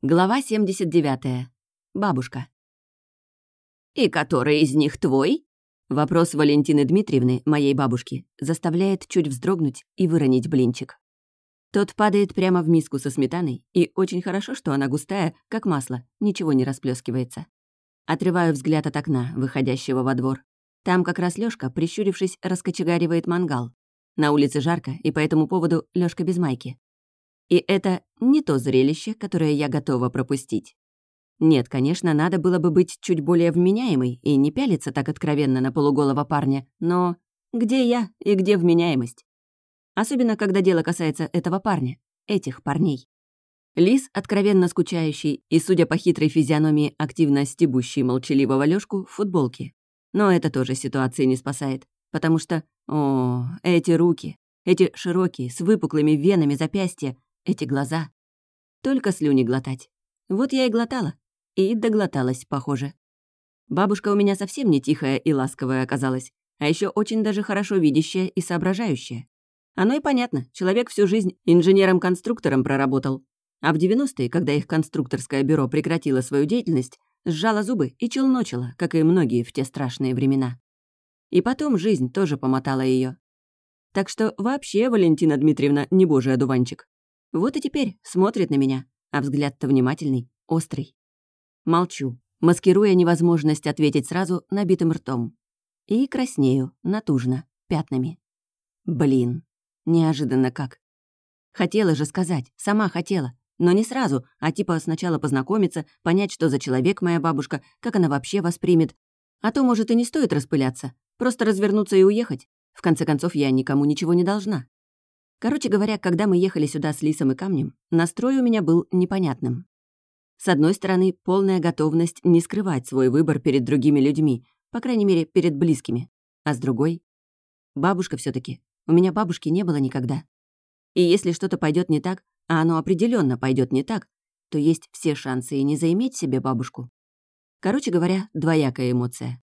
Глава 79. Бабушка. «И который из них твой?» Вопрос Валентины Дмитриевны, моей бабушки, заставляет чуть вздрогнуть и выронить блинчик. Тот падает прямо в миску со сметаной, и очень хорошо, что она густая, как масло, ничего не расплескивается. Отрываю взгляд от окна, выходящего во двор. Там как раз Лёшка, прищурившись, раскочегаривает мангал. На улице жарко, и по этому поводу Лёшка без майки. И это не то зрелище, которое я готова пропустить. Нет, конечно, надо было бы быть чуть более вменяемой и не пялиться так откровенно на полуголого парня, но где я и где вменяемость? Особенно, когда дело касается этого парня, этих парней. Лис, откровенно скучающий и, судя по хитрой физиономии, активно стебущий молчаливого Лёшку в футболке. Но это тоже ситуации не спасает, потому что, эти руки, эти широкие, с выпуклыми венами запястья, эти глаза. Только слюни глотать. Вот я и глотала. И доглоталась, похоже. Бабушка у меня совсем не тихая и ласковая оказалась, а еще очень даже хорошо видящая и соображающая. Оно и понятно, человек всю жизнь инженером-конструктором проработал. А в 90-е, когда их конструкторское бюро прекратило свою деятельность, сжала зубы и челночила, как и многие в те страшные времена. И потом жизнь тоже помотала ее. Так что вообще Валентина Дмитриевна не божий одуванчик. Вот и теперь смотрит на меня, а взгляд-то внимательный, острый. Молчу, маскируя невозможность ответить сразу набитым ртом. И краснею, натужно, пятнами. Блин, неожиданно как. Хотела же сказать, сама хотела, но не сразу, а типа сначала познакомиться, понять, что за человек моя бабушка, как она вообще воспримет. А то, может, и не стоит распыляться, просто развернуться и уехать. В конце концов, я никому ничего не должна. Короче говоря, когда мы ехали сюда с Лисом и Камнем, настрой у меня был непонятным. С одной стороны, полная готовность не скрывать свой выбор перед другими людьми, по крайней мере, перед близкими. А с другой — бабушка все таки. У меня бабушки не было никогда. И если что-то пойдет не так, а оно определенно пойдет не так, то есть все шансы и не заиметь себе бабушку. Короче говоря, двоякая эмоция.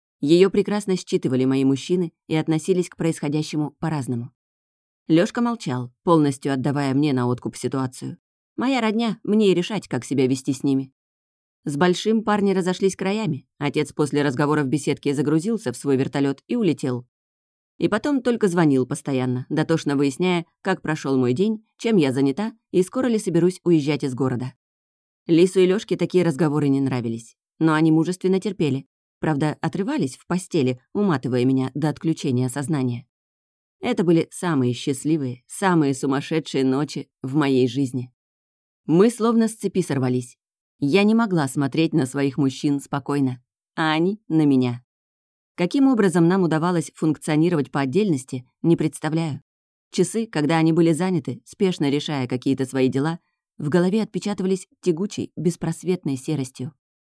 Ее прекрасно считывали мои мужчины и относились к происходящему по-разному. Лёшка молчал, полностью отдавая мне на откуп ситуацию. Моя родня, мне и решать, как себя вести с ними. С большим парни разошлись краями. Отец после разговора в беседке загрузился в свой вертолет и улетел. И потом только звонил постоянно, дотошно выясняя, как прошел мой день, чем я занята и скоро ли соберусь уезжать из города. Лису и Лёшке такие разговоры не нравились, но они мужественно терпели. Правда, отрывались в постели, уматывая меня до отключения сознания. Это были самые счастливые, самые сумасшедшие ночи в моей жизни. Мы словно с цепи сорвались. Я не могла смотреть на своих мужчин спокойно, а они — на меня. Каким образом нам удавалось функционировать по отдельности, не представляю. Часы, когда они были заняты, спешно решая какие-то свои дела, в голове отпечатывались тягучей, беспросветной серостью.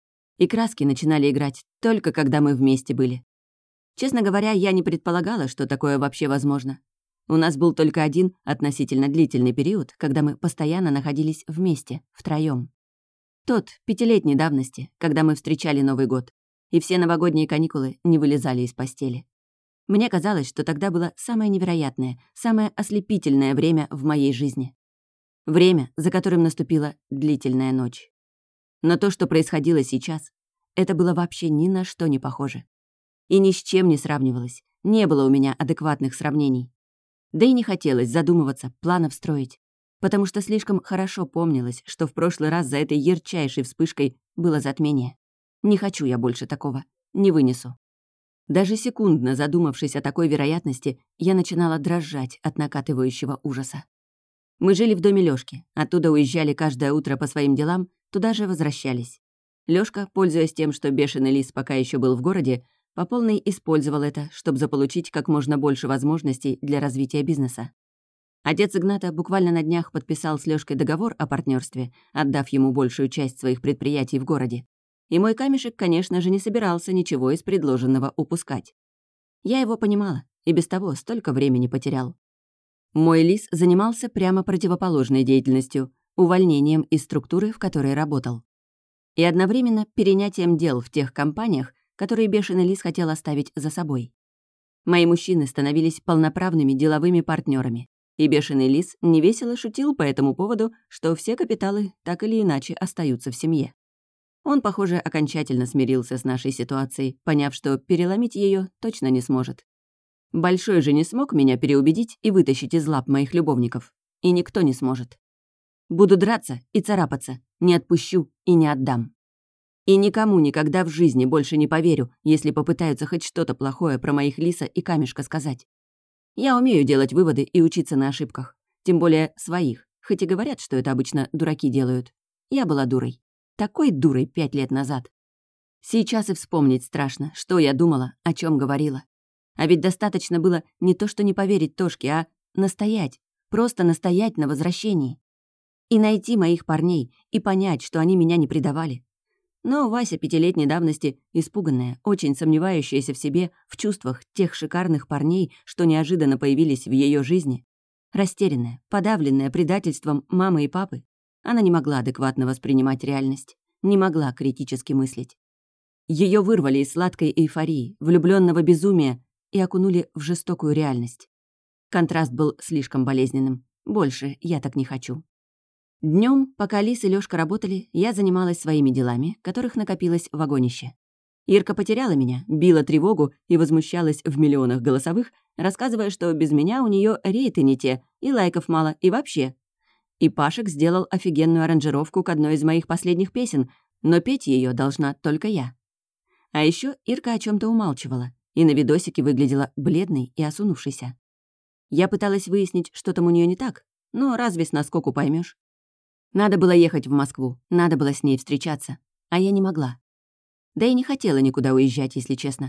И краски начинали играть только когда мы вместе были. Честно говоря, я не предполагала, что такое вообще возможно. У нас был только один относительно длительный период, когда мы постоянно находились вместе, втроём. Тот, 5-летней давности, когда мы встречали Новый год, и все новогодние каникулы не вылезали из постели. Мне казалось, что тогда было самое невероятное, самое ослепительное время в моей жизни. Время, за которым наступила длительная ночь. Но то, что происходило сейчас, это было вообще ни на что не похоже. И ни с чем не сравнивалось, не было у меня адекватных сравнений. Да и не хотелось задумываться, планов строить, потому что слишком хорошо помнилось, что в прошлый раз за этой ярчайшей вспышкой было затмение. Не хочу я больше такого, не вынесу. Даже секундно задумавшись о такой вероятности, я начинала дрожать от накатывающего ужаса. Мы жили в доме Лёшки, оттуда уезжали каждое утро по своим делам, туда же возвращались. Лёшка, пользуясь тем, что бешеный лис пока еще был в городе, по полной использовал это, чтобы заполучить как можно больше возможностей для развития бизнеса. Отец Игната буквально на днях подписал с Лёшкой договор о партнерстве, отдав ему большую часть своих предприятий в городе. И мой камешек, конечно же, не собирался ничего из предложенного упускать. Я его понимала, и без того столько времени потерял. Мой лис занимался прямо противоположной деятельностью, увольнением из структуры, в которой работал. И одновременно перенятием дел в тех компаниях, которые бешеный лис хотел оставить за собой. Мои мужчины становились полноправными деловыми партнерами. И бешеный лис невесело шутил по этому поводу, что все капиталы так или иначе остаются в семье. Он, похоже, окончательно смирился с нашей ситуацией, поняв, что переломить ее точно не сможет. Большой же не смог меня переубедить и вытащить из лап моих любовников. И никто не сможет. Буду драться и царапаться, не отпущу и не отдам. И никому никогда в жизни больше не поверю, если попытаются хоть что-то плохое про моих Лиса и Камешка сказать. Я умею делать выводы и учиться на ошибках. Тем более своих, хоть и говорят, что это обычно дураки делают. Я была дурой. Такой дурой 5 лет назад. Сейчас и вспомнить страшно, что я думала, о чем говорила. А ведь достаточно было не то что не поверить Тошке, а настоять, просто настоять на возвращении. И найти моих парней, и понять, что они меня не предавали. Но Вася 5-летней давности, испуганная, очень сомневающаяся в себе, в чувствах тех шикарных парней, что неожиданно появились в ее жизни, растерянная, подавленная предательством мамы и папы, она не могла адекватно воспринимать реальность, не могла критически мыслить. Ее вырвали из сладкой эйфории, влюбленного безумия и окунули в жестокую реальность. Контраст был слишком болезненным. Больше я так не хочу. Днем, пока Лис и Лёшка работали, я занималась своими делами, которых накопилось в вагонище. Ирка потеряла меня, била тревогу и возмущалась в миллионах голосовых, рассказывая, что без меня у нее рейты не те, и лайков мало, и вообще. И Пашек сделал офигенную аранжировку к одной из моих последних песен, но петь ее должна только я. А еще Ирка о чем то умалчивала, и на видосике выглядела бледной и осунувшейся. Я пыталась выяснить, что там у нее не так, но разве с наскоку поймешь? Надо было ехать в Москву, надо было с ней встречаться, а я не могла. Да и не хотела никуда уезжать, если честно.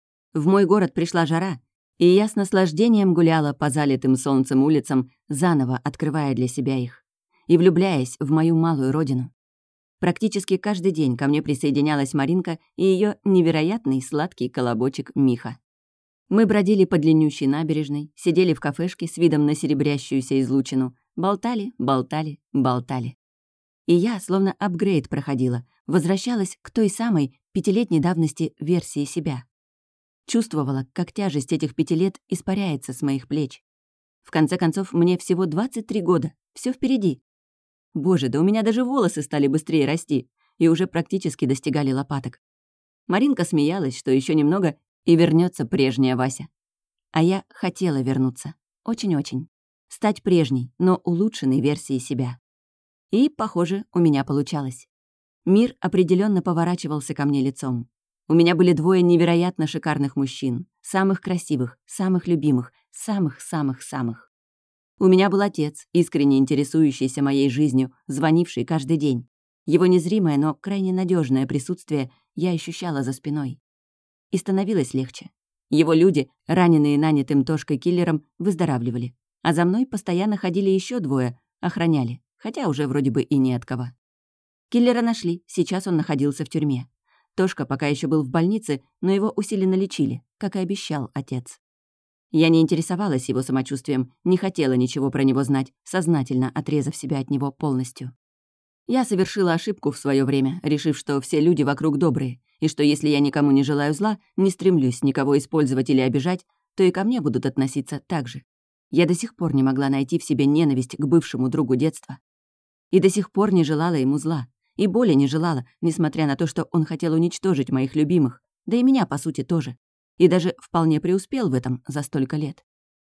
В мой город пришла жара, и я с наслаждением гуляла по залитым солнцем улицам, заново открывая для себя их, и влюбляясь в мою малую родину. Практически каждый день ко мне присоединялась Маринка и ее невероятный сладкий колобочек Миха. Мы бродили по длиннющей набережной, сидели в кафешке с видом на серебрящуюся излучину, болтали, болтали, болтали. И я, словно апгрейд проходила, возвращалась к той самой 5-летней давности версии себя. Чувствовала, как тяжесть этих 5 лет испаряется с моих плеч. В конце концов, мне всего 23 года, все впереди. Боже, да у меня даже волосы стали быстрее расти и уже практически достигали лопаток. Маринка смеялась, что еще немного, и вернется прежняя Вася. А я хотела вернуться. Очень-очень. Стать прежней, но улучшенной версией себя. И, похоже, у меня получалось. Мир определенно поворачивался ко мне лицом. У меня были 2 невероятно шикарных мужчин, самых красивых, самых любимых, самых-самых-самых. У меня был отец, искренне интересующийся моей жизнью, звонивший каждый день. Его незримое, но крайне надежное присутствие я ощущала за спиной. И становилось легче. Его люди, раненые нанятым Тошкой-киллером, выздоравливали. А за мной постоянно ходили еще 2, охраняли, хотя уже вроде бы и не от кого. Киллера нашли, сейчас он находился в тюрьме. Тошка пока еще был в больнице, но его усиленно лечили, как и обещал отец. Я не интересовалась его самочувствием, не хотела ничего про него знать, сознательно отрезав себя от него полностью. Я совершила ошибку в свое время, решив, что все люди вокруг добрые, и что если я никому не желаю зла, не стремлюсь никого использовать или обижать, то и ко мне будут относиться так же. Я до сих пор не могла найти в себе ненависть к бывшему другу детства. И до сих пор не желала ему зла. И боли не желала, несмотря на то, что он хотел уничтожить моих любимых, да и меня, по сути, тоже. И даже вполне преуспел в этом за столько лет.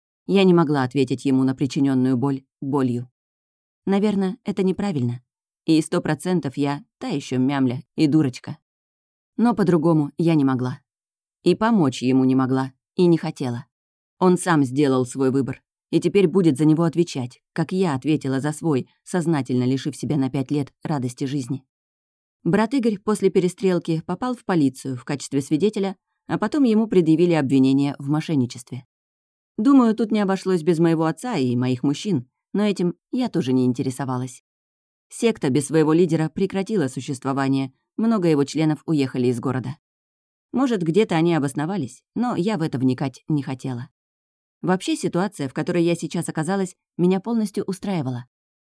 Я не могла ответить ему на причиненную боль болью. Наверное, это неправильно. И 100% я та еще мямля и дурочка. Но по-другому я не могла. И помочь ему не могла, и не хотела. Он сам сделал свой выбор, и теперь будет за него отвечать, как я ответила за свой, сознательно лишив себя на 5 лет радости жизни. Брат Игорь после перестрелки попал в полицию в качестве свидетеля, а потом ему предъявили обвинение в мошенничестве. Думаю, тут не обошлось без моего отца и моих мужчин, но этим я тоже не интересовалась. Секта без своего лидера прекратила существование, много его членов уехали из города. Может, где-то они обосновались, но я в это вникать не хотела. Вообще ситуация, в которой я сейчас оказалась, меня полностью устраивала.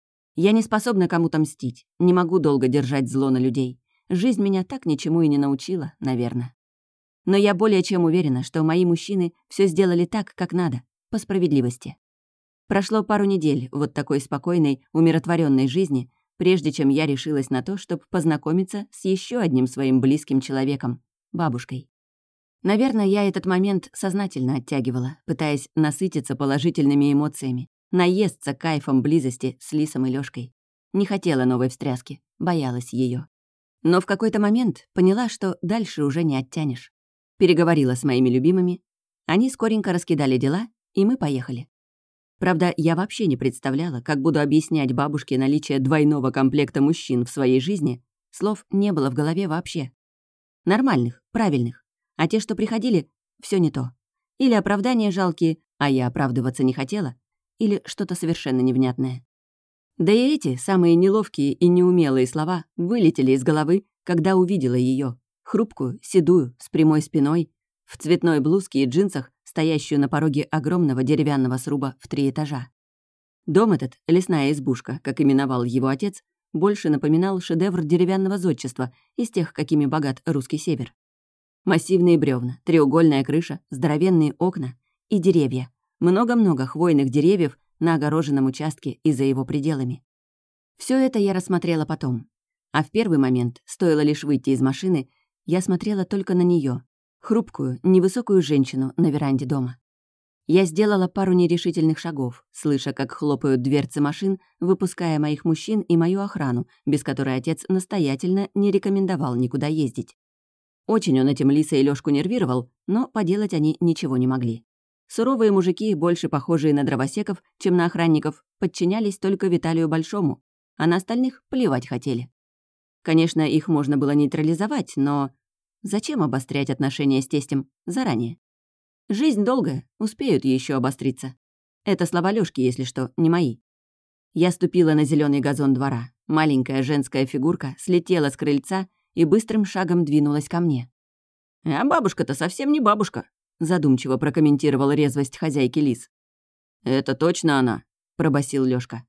Я не способна кому-то мстить, не могу долго держать зло на людей. Жизнь меня так ничему и не научила, наверное. Но я более чем уверена, что мои мужчины все сделали так, как надо, по справедливости. Прошло пару недель вот такой спокойной, умиротворенной жизни, прежде чем я решилась на то, чтобы познакомиться с еще одним своим близким человеком — бабушкой. Наверное, я этот момент сознательно оттягивала, пытаясь насытиться положительными эмоциями, наесться кайфом близости с Лисом и Лёшкой. Не хотела новой встряски, боялась ее. Но в какой-то момент поняла, что дальше уже не оттянешь. Переговорила с моими любимыми, они скоренько раскидали дела, и мы поехали. Правда, я вообще не представляла, как буду объяснять бабушке наличие двойного комплекта мужчин в своей жизни. Слов не было в голове вообще. Нормальных, правильных. А те, что приходили, все не то. Или оправдания жалкие, а я оправдываться не хотела, или что-то совершенно невнятное. Да и эти, самые неловкие и неумелые слова, вылетели из головы, когда увидела ее, хрупкую, седую, с прямой спиной, в цветной блузке и джинсах, стоящую на пороге огромного деревянного сруба в 3 этажа. Дом этот, лесная избушка, как именовал его отец, больше напоминал шедевр деревянного зодчества из тех, какими богат русский север. Массивные бревна, треугольная крыша, здоровенные окна и деревья. Много-много хвойных деревьев на огороженном участке и за его пределами. Все это я рассмотрела потом. А в первый момент, стоило лишь выйти из машины, я смотрела только на нее, хрупкую, невысокую женщину на веранде дома. Я сделала пару нерешительных шагов, слыша, как хлопают дверцы машин, выпуская моих мужчин и мою охрану, без которой отец настоятельно не рекомендовал никуда ездить. Очень он этим Лиса и Лёшку нервировал, но поделать они ничего не могли. Суровые мужики, больше похожие на дровосеков, чем на охранников, подчинялись только Виталию Большому, а на остальных плевать хотели. Конечно, их можно было нейтрализовать, но зачем обострять отношения с тестем заранее? Жизнь долгая, успеют еще обостриться. Это слова Лёшки, если что, не мои. Я ступила на зеленый газон двора. Маленькая женская фигурка слетела с крыльца и быстрым шагом двинулась ко мне. «А бабушка-то совсем не бабушка», — задумчиво прокомментировал резвость хозяйки Лис. «Это точно она», — пробасил Лёшка.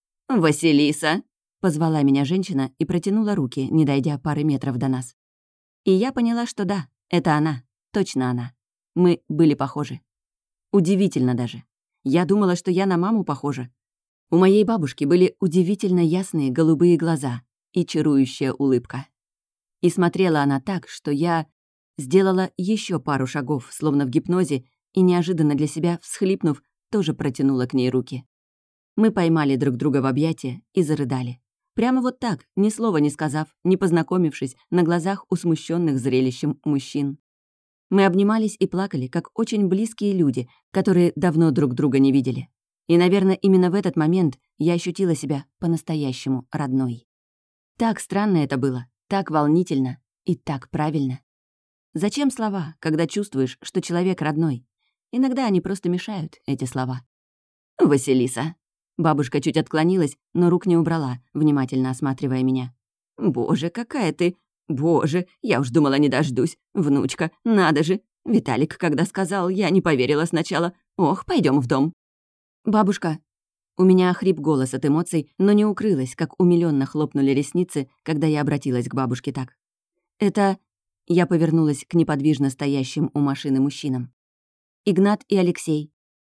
«Василиса!» — позвала меня женщина и протянула руки, не дойдя пары метров до нас. И я поняла, что да, это она, точно она. Мы были похожи. Удивительно даже. Я думала, что я на маму похожа. У моей бабушки были удивительно ясные голубые глаза и чарующая улыбка. И смотрела она так, что я сделала еще пару шагов, словно в гипнозе, и неожиданно для себя, всхлипнув, тоже протянула к ней руки. Мы поймали друг друга в объятия и зарыдали. Прямо вот так, ни слова не сказав, не познакомившись, на глазах у смущенных зрелищем мужчин. Мы обнимались и плакали, как очень близкие люди, которые давно друг друга не видели. И, наверное, именно в этот момент я ощутила себя по-настоящему родной. Так странно это было, так волнительно и так правильно. Зачем слова, когда чувствуешь, что человек родной? Иногда они просто мешают, эти слова. «Василиса». Бабушка чуть отклонилась, но рук не убрала, внимательно осматривая меня. «Боже, какая ты... Боже, я уж думала, не дождусь. Внучка, надо же. Виталик, когда сказал, я не поверила сначала. Ох, пойдем в дом». «Бабушка». У меня охрип голос от эмоций, но не укрылась, как умилённо хлопнули ресницы, когда я обратилась к бабушке так. «Это...» Я повернулась к неподвижно стоящим у машины мужчинам. «Игнат и Алексей».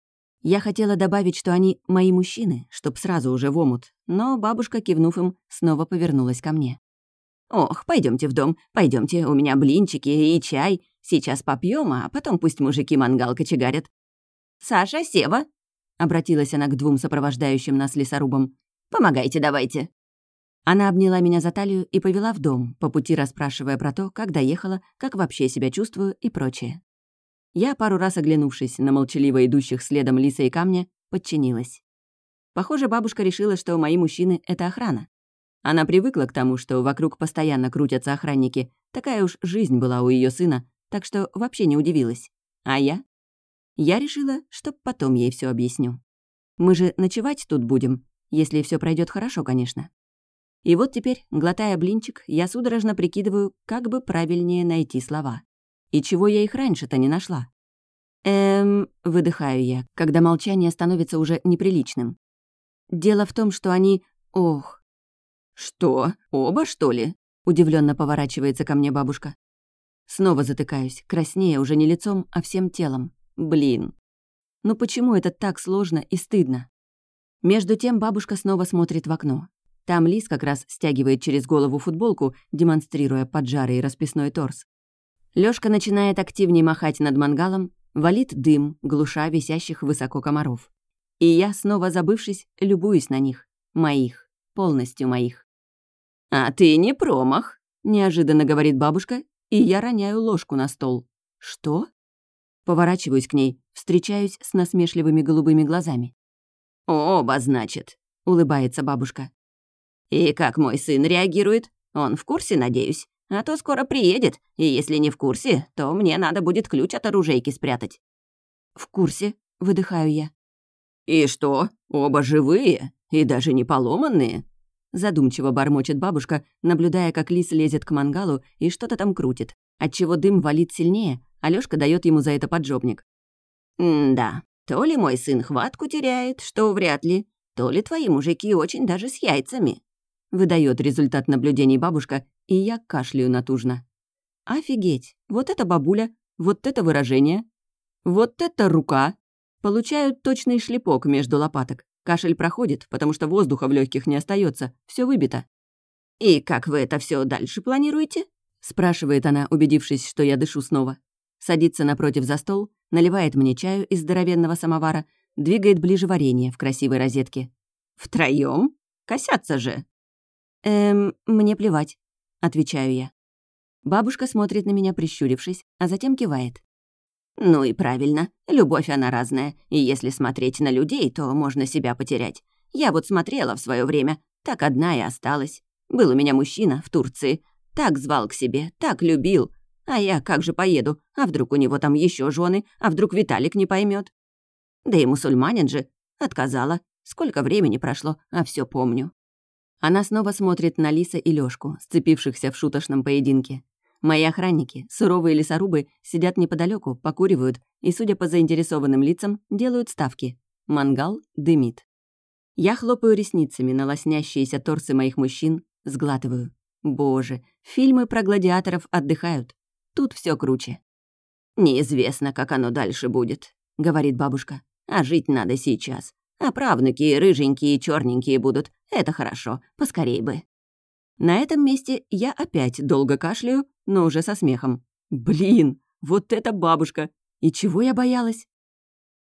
Я хотела добавить, что они мои мужчины, чтоб сразу уже в омут, но бабушка, кивнув им, снова повернулась ко мне. «Ох, пойдемте в дом, пойдемте, у меня блинчики и чай. Сейчас попьем, а потом пусть мужики мангал кочегарят». «Саша, Сева», — обратилась она к 2 сопровождающим нас лесорубам, — «помогайте давайте». Она обняла меня за талию и повела в дом, по пути расспрашивая про то, как доехала, как вообще себя чувствую и прочее. Я, пару раз оглянувшись на молчаливо идущих следом Лиса и Камня, подчинилась. Похоже, бабушка решила, что мои мужчины — это охрана. Она привыкла к тому, что вокруг постоянно крутятся охранники. Такая уж жизнь была у ее сына, так что вообще не удивилась. А я? Я решила, что потом ей все объясню. Мы же ночевать тут будем, если все пройдет хорошо, конечно. И вот теперь, глотая блинчик, я судорожно прикидываю, как бы правильнее найти слова. И чего я их раньше-то не нашла? Выдыхаю я, когда молчание становится уже неприличным. Дело в том, что они... Ох. «Что? Оба, что ли?» — удивленно поворачивается ко мне бабушка. Снова затыкаюсь, краснея уже не лицом, а всем телом. Блин. Ну почему это так сложно и стыдно? Между тем бабушка снова смотрит в окно. Там Лис как раз стягивает через голову футболку, демонстрируя поджарый расписной торс. Лёшка начинает активнее махать над мангалом, валит дым, глуша висящих высоко комаров. И я, снова забывшись, любуюсь на них. Моих. Полностью моих. «А ты не промах», — неожиданно говорит бабушка, и я роняю ложку на стол. «Что?» Поворачиваюсь к ней, встречаюсь с насмешливыми голубыми глазами. «Оба, значит», — улыбается бабушка. «И как мой сын реагирует? Он в курсе, надеюсь? А то скоро приедет, и если не в курсе, то мне надо будет ключ от оружейки спрятать». «В курсе», — выдыхаю я. «И что, оба живые и даже не поломанные?» Задумчиво бормочет бабушка, наблюдая, как Лис лезет к мангалу и что-то там крутит, отчего дым валит сильнее, а Лёшка даёт ему за это поджопник. «Да, то ли мой сын хватку теряет, что вряд ли, то ли твои мужики очень даже с яйцами», выдаёт результат наблюдений бабушка, и я кашляю натужно. «Офигеть! Вот это бабуля, вот это выражение, вот это рука!» Получаю точный шлепок между лопаток. Кашель проходит, потому что воздуха в легких не остается, все выбито. «И как вы это все дальше планируете?» — спрашивает она, убедившись, что я дышу снова. Садится напротив за стол, наливает мне чаю из здоровенного самовара, двигает ближе варенье в красивой розетке. «Втроём? Косятся же!» Мне плевать», — отвечаю я. Бабушка смотрит на меня, прищурившись, а затем кивает. «Ну и правильно. Любовь она разная, и если смотреть на людей, то можно себя потерять. Я вот смотрела в свое время, так одна и осталась. Был у меня мужчина в Турции, так звал к себе, так любил. А я как же поеду? А вдруг у него там еще жены? А вдруг Виталик не поймет? Да и мусульманин же. Отказала. Сколько времени прошло, а все помню». Она снова смотрит на Лиса и Лёшку, сцепившихся в шуточном поединке. Мои охранники, суровые лесорубы, сидят неподалеку, покуривают и, судя по заинтересованным лицам, делают ставки. Мангал дымит. Я хлопаю ресницами на лоснящиеся торсы моих мужчин, сглатываю. Боже, фильмы про гладиаторов отдыхают. Тут все круче. «Неизвестно, как оно дальше будет», — говорит бабушка. «А жить надо сейчас. А правнуки рыженькие и черненькие будут. Это хорошо, поскорей бы». На этом месте я опять долго кашляю, но уже со смехом. Блин, вот это бабушка! И чего я боялась?